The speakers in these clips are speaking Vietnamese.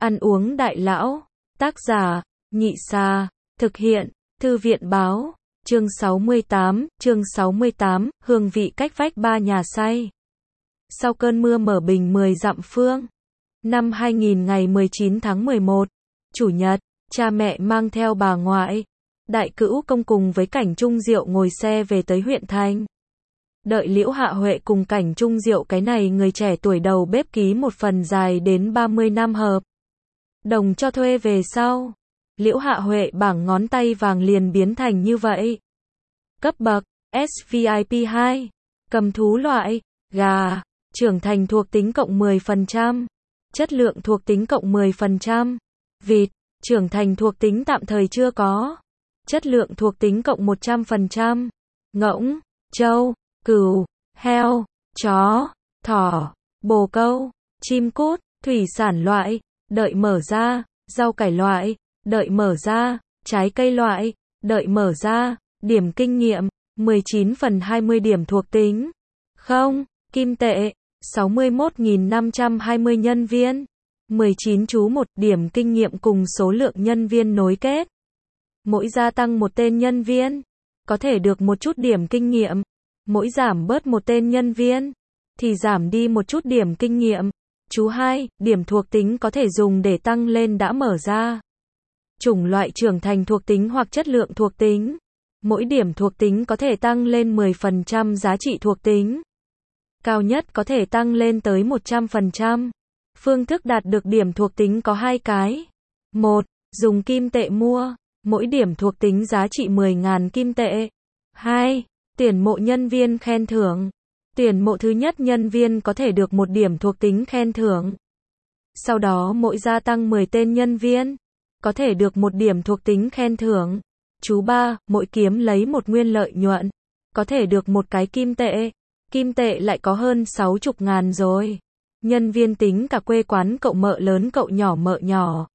Ăn uống đại lão. Tác giả, Nhị Sa. Thực hiện, Thư viện báo. Chương 68, hương vị cách vách ba nhà say. Sau cơn mưa mở bình 10 dặm phương. Năm 2000 ngày 19 tháng 11, Chủ nhật, cha mẹ mang theo bà ngoại, Đại Cữu Công cùng với Cảnh Trung Diệu ngồi xe về tới huyện thành. Đợi Liễu Hạ Huệ cùng Cảnh Trung Diệu cái này người trẻ tuổi đầu bếp ký một phần dài đến 30 năm hợp đồng cho thuê về sau. Liễu Hạ Huệ bảng ngón tay vàng liền biến thành như vậy. Cấp bậc, SVIP 2, cầm thú loại, gà, trưởng thành thuộc tính cộng 10%, chất lượng thuộc tính cộng 10%, vịt, trưởng thành thuộc tính tạm thời chưa có, chất lượng thuộc tính cộng 100%, ngỗng, trâu, cừu, heo, chó, thỏ, bồ câu, chim cút, thủy sản loại, đợi mở ra, rau cải loại, đợi mở ra, trái cây loại, đợi mở ra, điểm kinh nghiệm, 19 phần 20 điểm thuộc tính. Không, kim tệ, 61.520 nhân viên. 19 chú 1 điểm kinh nghiệm cùng số lượng nhân viên nối kết. Mỗi gia tăng một tên nhân viên, có thể được một chút điểm kinh nghiệm. Mỗi giảm bớt một tên nhân viên, thì giảm đi một chút điểm kinh nghiệm. Chú 2, điểm thuộc tính có thể dùng để tăng lên đã mở ra. Chủng loại trưởng thành thuộc tính hoặc chất lượng thuộc tính. Mỗi điểm thuộc tính có thể tăng lên 10% giá trị thuộc tính. Cao nhất có thể tăng lên tới 100%. Phương thức đạt được điểm thuộc tính có 2 cái. 1. Dùng kim tệ mua. Mỗi điểm thuộc tính giá trị 10.000 kim tệ. 2. Tuyển mộ nhân viên khen thưởng. Tuyển mộ thứ nhất nhân viên có thể được 1 điểm thuộc tính khen thưởng. Sau đó mỗi gia tăng 10 tên nhân viên, có thể được 1 điểm thuộc tính khen thưởng. Chú 3, mỗi kiếm lấy 1 nguyên lợi nhuận, có thể được 1 cái kim tệ. Kim tệ lại có hơn 60.000 rồi. Nhân viên tính cả quê quán cậu mợ lớn cậu nhỏ mợ nhỏ.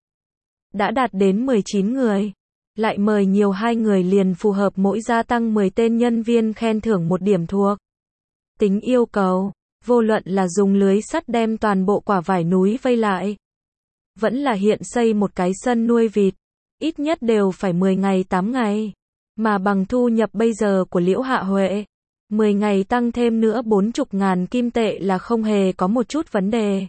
Đã đạt đến 19 người. Lại mời nhiều 2 người liền phù hợp mỗi gia tăng 10 tên nhân viên khen thưởng 1 điểm thuộc tính yêu cầu. Vô luận là dùng lưới sắt đem toàn bộ quả vải núi vây lại, vẫn là hiện xây một cái sân nuôi vịt, ít nhất đều phải 10 ngày 8 ngày. Mà bằng thu nhập bây giờ của Liễu Hạ Huệ, 10 ngày tăng thêm nữa 40.000 kim tệ là không hề có một chút vấn đề.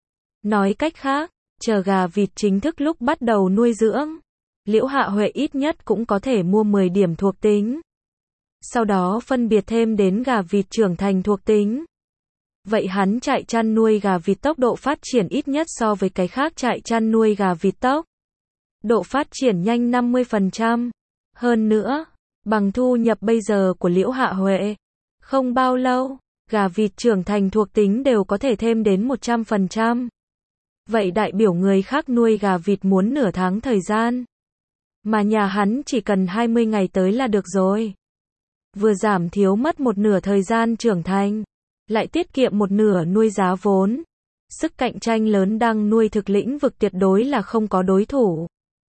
Nói cách khác, chờ gà vịt chính thức lúc bắt đầu nuôi dưỡng, Liễu Hạ Huệ ít nhất cũng có thể mua 10 điểm thuộc tính. Sau đó phân biệt thêm đến gà vịt trưởng thành thuộc tính. Vậy hắn trại chăn nuôi gà vịt tốc độ phát triển ít nhất so với cái khác trại chăn nuôi gà vịt tốc độ phát triển nhanh 50%. Hơn nữa, bằng thu nhập bây giờ của Liễu Hạ Huệ, không bao lâu, gà vịt trưởng thành thuộc tính đều có thể thêm đến 100%. Vậy đại biểu người khác nuôi gà vịt muốn nửa tháng thời gian, mà nhà hắn chỉ cần 20 ngày tới là được rồi. Vừa giảm thiếu mất một nửa thời gian trưởng thành, lại tiết kiệm một nửa nuôi giá vốn. Sức cạnh tranh lớn đang nuôi thực lĩnh vực tuyệt đối là không có đối thủ.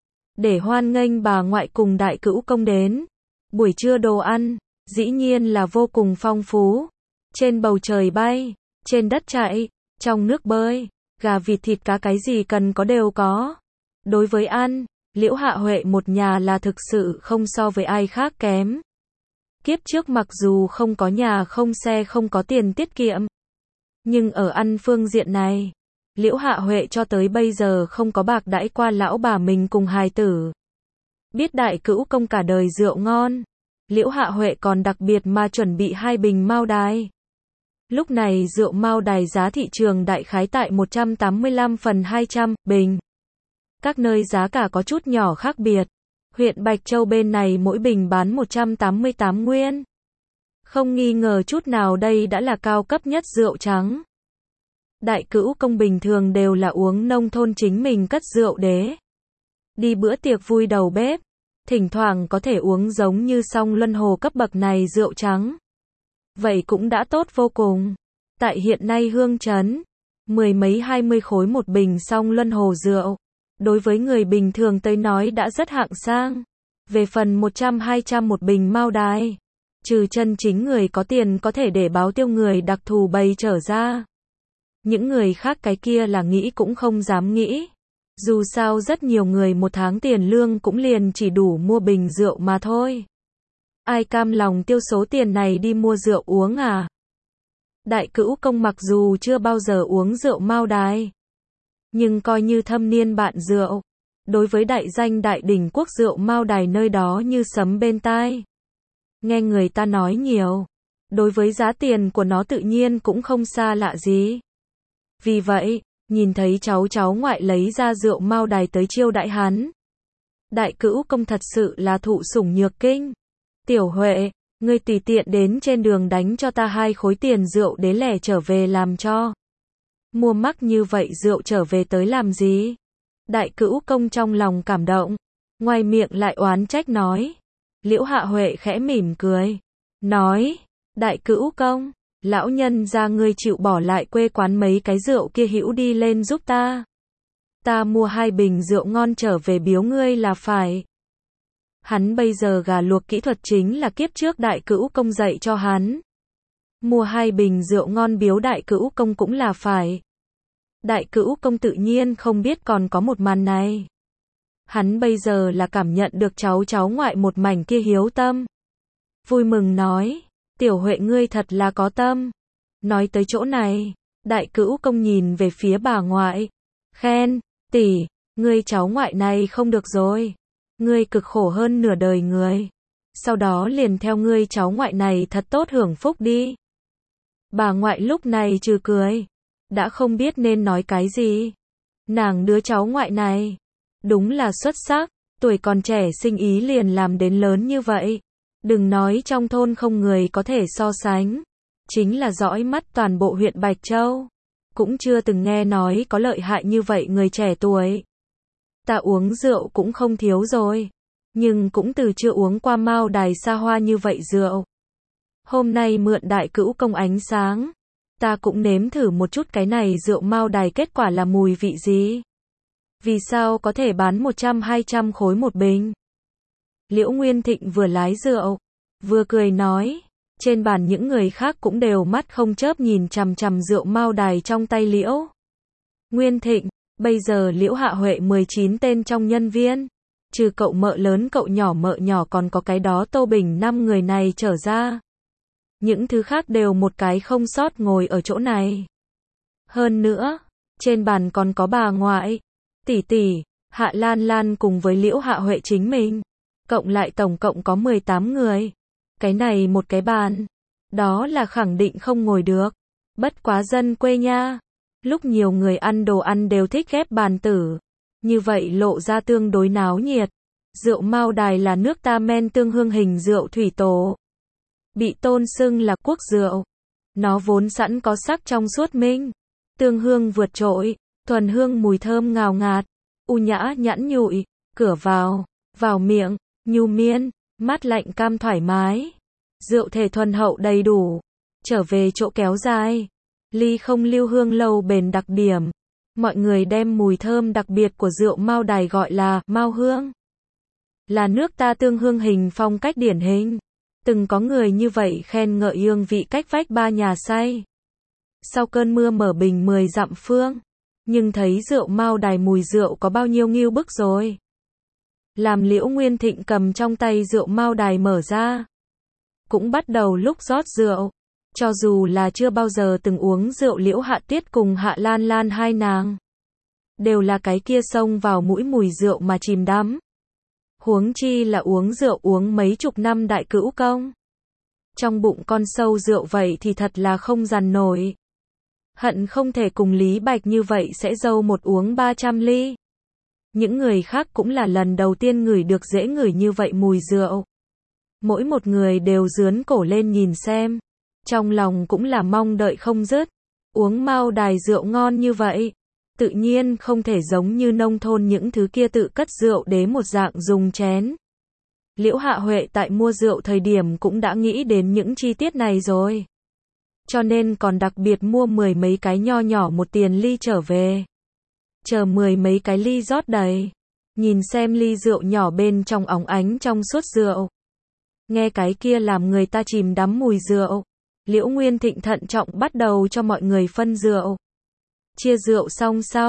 Để hoan nghênh bà ngoại cùng Đại Cữu Công đến. Buổi trưa đồ ăn, dĩ nhiên là vô cùng phong phú. Trên bầu trời bay, trên đất chạy, trong nước bơi, gà vịt thịt cá cái gì cần có đều có. Đối với ăn, Liễu Hạ Huệ một nhà là thực sự không so với ai khác kém. Kiếp trước mặc dù không có nhà không xe không có tiền tiết kiệm, nhưng ở ăn phương diện này, Liễu Hạ Huệ cho tới bây giờ không có bạc đãi qua lão bà mình cùng hài tử. Biết Đại Cữu Công cả đời rượu ngon, Liễu Hạ Huệ còn đặc biệt mà chuẩn bị 2 bình Mao Đài. Lúc này rượu Mao Đài giá thị trường đại khái tại 185 phần 200 bình. Các nơi giá cả có chút nhỏ khác biệt. Huyện Bạch Châu bên này mỗi bình bán 188 nguyên. Không nghi ngờ chút nào đây đã là cao cấp nhất rượu trắng. Đại Cữu Công bình thường đều là uống nông thôn chính mình cất rượu đế. Đi bữa tiệc vui đầu bếp, thỉnh thoảng có thể uống giống như Song Luân Hồ cấp bậc này rượu trắng. Vậy cũng đã tốt vô cùng. Tại hiện nay Hương Trấn, 10 mấy 20 khối một bình Song Luân Hồ rượu. Đối với người bình thường tới nói đã rất hạng sang. Về phần 100-200 một bình Mao Đài, trừ chân chính người có tiền có thể để báo tiêu người đặc thù bày trở ra. Những người khác cái kia là nghĩ cũng không dám nghĩ. Dù sao rất nhiều người một tháng tiền lương cũng liền chỉ đủ mua bình rượu mà thôi. Ai cam lòng tiêu số tiền này đi mua rượu uống à? Đại Cữu Công mặc dù chưa bao giờ uống rượu Mao Đài, nhưng coi như thâm niên bạn rượu. Đối với đại danh đại đỉnh quốc rượu Mao Đài nơi đó như sấm bên tai. Nghe người ta nói nhiều. Đối với giá tiền của nó tự nhiên cũng không xa lạ gì. Vì vậy, nhìn thấy cháu ngoại lấy ra rượu Mao Đài tới chiêu đãi hắn. Đại Cữu Công thật sự là thụ sủng nhược kinh. Tiểu Huệ, ngươi tùy tiện đến trên đường đánh cho ta 2 khối tiền rượu đế lẻ trở về làm cho. Mua mắc như vậy rượu trở về tới làm gì? Đại Cữu Công trong lòng cảm động, ngoài miệng lại oán trách nói. Liễu Hạ Huệ khẽ mỉm cười, nói, Đại Cữu Công, lão nhân gia ngươi chịu bỏ lại quê quán mấy cái rượu kia hữu đi lên giúp ta. Ta mua 2 bình rượu ngon trở về biếu ngươi là phải. Hắn bây giờ gà luộc kỹ thuật chính là kiếp trước Đại Cữu Công dạy cho hắn. Mua 2 bình rượu ngon biếu Đại Cữu Công cũng là phải. Đại Cữu Công tự nhiên không biết còn có một màn này. Hắn bây giờ là cảm nhận được cháu ngoại một mảnh kia hiếu tâm. Vui mừng nói, Tiểu Huệ ngươi thật là có tâm. Nói tới chỗ này, Đại Cữu Công nhìn về phía bà ngoại. Khen, tỷ, ngươi cháu ngoại này không được rồi. Ngươi cực khổ hơn nửa đời người. Sau đó liền theo ngươi cháu ngoại này thật tốt hưởng phúc đi. Bà ngoại lúc này trừ cười. Đã không biết nên nói cái gì. Nàng đứa cháu ngoại này. Đúng là xuất sắc. Tuổi còn trẻ sinh ý liền làm đến lớn như vậy. Đừng nói trong thôn không người có thể so sánh. Chính là dõi mắt toàn bộ huyện Bạch Châu. Cũng chưa từng nghe nói có lợi hại như vậy người trẻ tuổi. Ta uống rượu cũng không thiếu rồi. Nhưng cũng từ chưa uống qua Mao Đài xa hoa như vậy rượu. Hôm nay mượn Đại Cữu Công ánh sáng. Ta cũng nếm thử một chút cái này rượu Mao Đài kết quả là mùi vị gì. Vì sao có thể bán 100-200 khối một bình. Liễu Nguyên Thịnh vừa lái rượu, vừa cười nói. Trên bàn những người khác cũng đều mắt không chớp nhìn chằm chằm rượu Mao Đài trong tay Liễu Nguyên Thịnh. Bây giờ Liễu Hạ Huệ 19 tên trong nhân viên. Trừ cậu mợ lớn cậu nhỏ mợ nhỏ còn có cái đó Tô Bình 5 người này trở ra. Những thứ khác đều một cái không sót ngồi ở chỗ này. Hơn nữa, trên bàn còn có bà ngoại, tỷ tỷ, Hạ Lan Lan cùng với Liễu Hạ Huệ chính mình. Cộng lại tổng cộng có 18 người. Cái này một cái bàn. Đó là khẳng định không ngồi được. Bất quá dân quê nha. Lúc nhiều người ăn đồ ăn đều thích ghép bàn tử. Như vậy lộ ra tương đối náo nhiệt. Rượu Mao Đài là nước ta men tương hương hình rượu thủy tổ. Bị tôn xưng là quốc rượu. Nó vốn sẵn có sắc trong suốt minh. Tương hương vượt trội. Thuần hương mùi thơm ngào ngạt. U nhã nhẵn nhụi. Cửa vào miệng, nhu miên, mát lạnh cam thoải mái. Rượu thể thuần hậu đầy đủ. Trở về chỗ kéo dài. Ly không lưu hương lâu bền đặc điểm. Mọi người đem mùi thơm đặc biệt của rượu Mao Đài gọi là Mao hương. Là nước ta tương hương hình phong cách điển hình. Từng có người như vậy khen ngợi hương vị cách vách 3 nhà say. Sau cơn mưa mở bình 10 dặm phương. Nhưng thấy rượu Mao Đài mùi rượu có bao nhiêu ngưu bức rồi. Làm Liễu Nguyên Thịnh cầm trong tay rượu Mao Đài mở ra. Cũng bắt đầu lúc rót rượu. Cho dù là chưa bao giờ từng uống rượu Liễu Hạ Tiết cùng Hạ Lan Lan hai nàng. Đều là cái kia xông vào mũi mùi rượu mà chìm đắm. Huống chi là uống rượu uống mấy chục năm Đại Cữu Công. Trong bụng con sâu rượu vậy thì thật là không dằn nổi. Hận không thể cùng Lý Bạch như vậy sẽ dâu một uống 300 ly. Những người khác cũng là lần đầu tiên ngửi được dễ ngửi như vậy mùi rượu. Mỗi một người đều dướn cổ lên nhìn xem. Trong lòng cũng là mong đợi không dứt. Uống Mao Đài rượu ngon như vậy. Tự nhiên không thể giống như nông thôn những thứ kia tự cất rượu đế một dạng dùng chén. Liễu Hạ Huệ tại mua rượu thời điểm cũng đã nghĩ đến những chi tiết này rồi. Cho nên còn đặc biệt mua 10 mấy cái nho nhỏ một tiền ly trở về. Chờ 10 mấy cái ly rót đầy. Nhìn xem ly rượu nhỏ bên trong óng ánh trong suốt rượu. Nghe cái kia làm người ta chìm đắm mùi rượu. Liễu Nguyên Thịnh thận trọng bắt đầu cho mọi người phân rượu. Chia rượu xong sau,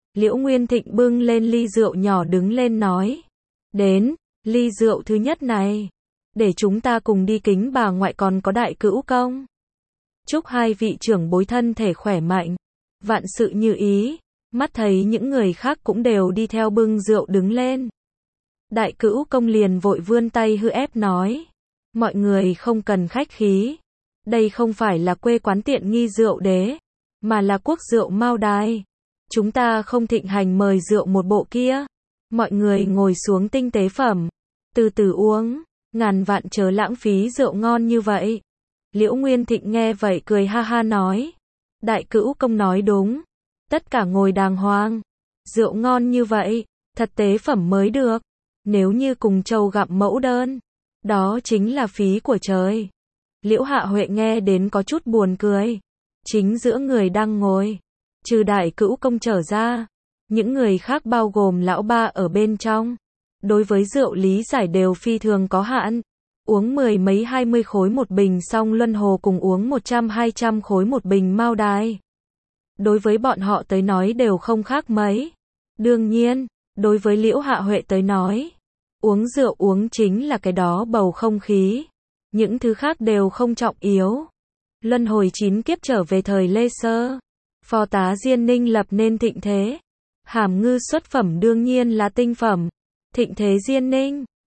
Liễu Nguyên Thịnh bưng lên ly rượu nhỏ đứng lên nói. Đến, ly rượu thứ nhất này. Để chúng ta cùng đi kính bà ngoại còn có đại cữu công. Chúc hai vị trưởng bối thân thể khỏe mạnh. Vạn sự như ý. Mắt thấy những người khác cũng đều đi theo bưng rượu đứng lên. Đại cữu công liền vội vươn tay hư ép nói. Mọi người không cần khách khí. Đây không phải là quê quán tiện nghi rượu đế, mà là quốc rượu Mao Đài. Chúng ta không thịnh hành mời rượu một bộ kia. Mọi người ngồi xuống tinh tế phẩm. Từ từ uống. Ngàn vạn chớ lãng phí rượu ngon như vậy. Liễu Nguyên Thịnh nghe vậy cười ha ha nói. Đại cữu công nói đúng. Tất cả ngồi đàng hoàng. Rượu ngon như vậy, thật tế phẩm mới được. Nếu như cùng trâu gặm mẫu đơn, đó chính là phí của trời. Liễu Hạ Huệ nghe đến có chút buồn cười. Chính giữa người đang ngồi, trừ đại cữu công trở ra, những người khác bao gồm lão ba ở bên trong. Đối với rượu lý giải đều phi thường có hạn. Uống 10 mấy 20 khối một bình xong Luân Hồ cùng uống 100-200 khối một bình Mao Đài. Đối với bọn họ tới nói đều không khác mấy. Đương nhiên, đối với Liễu Hạ Huệ tới nói, uống rượu uống chính là cái đó bầu không khí. Những thứ khác đều không trọng yếu. Luân hồi 9 kiếp trở về thời Lê Sơ. Phó tá Diên Ninh lập nên thịnh thế. Hàm ngư xuất phẩm đương nhiên là tinh phẩm. Thịnh thế Diên Ninh.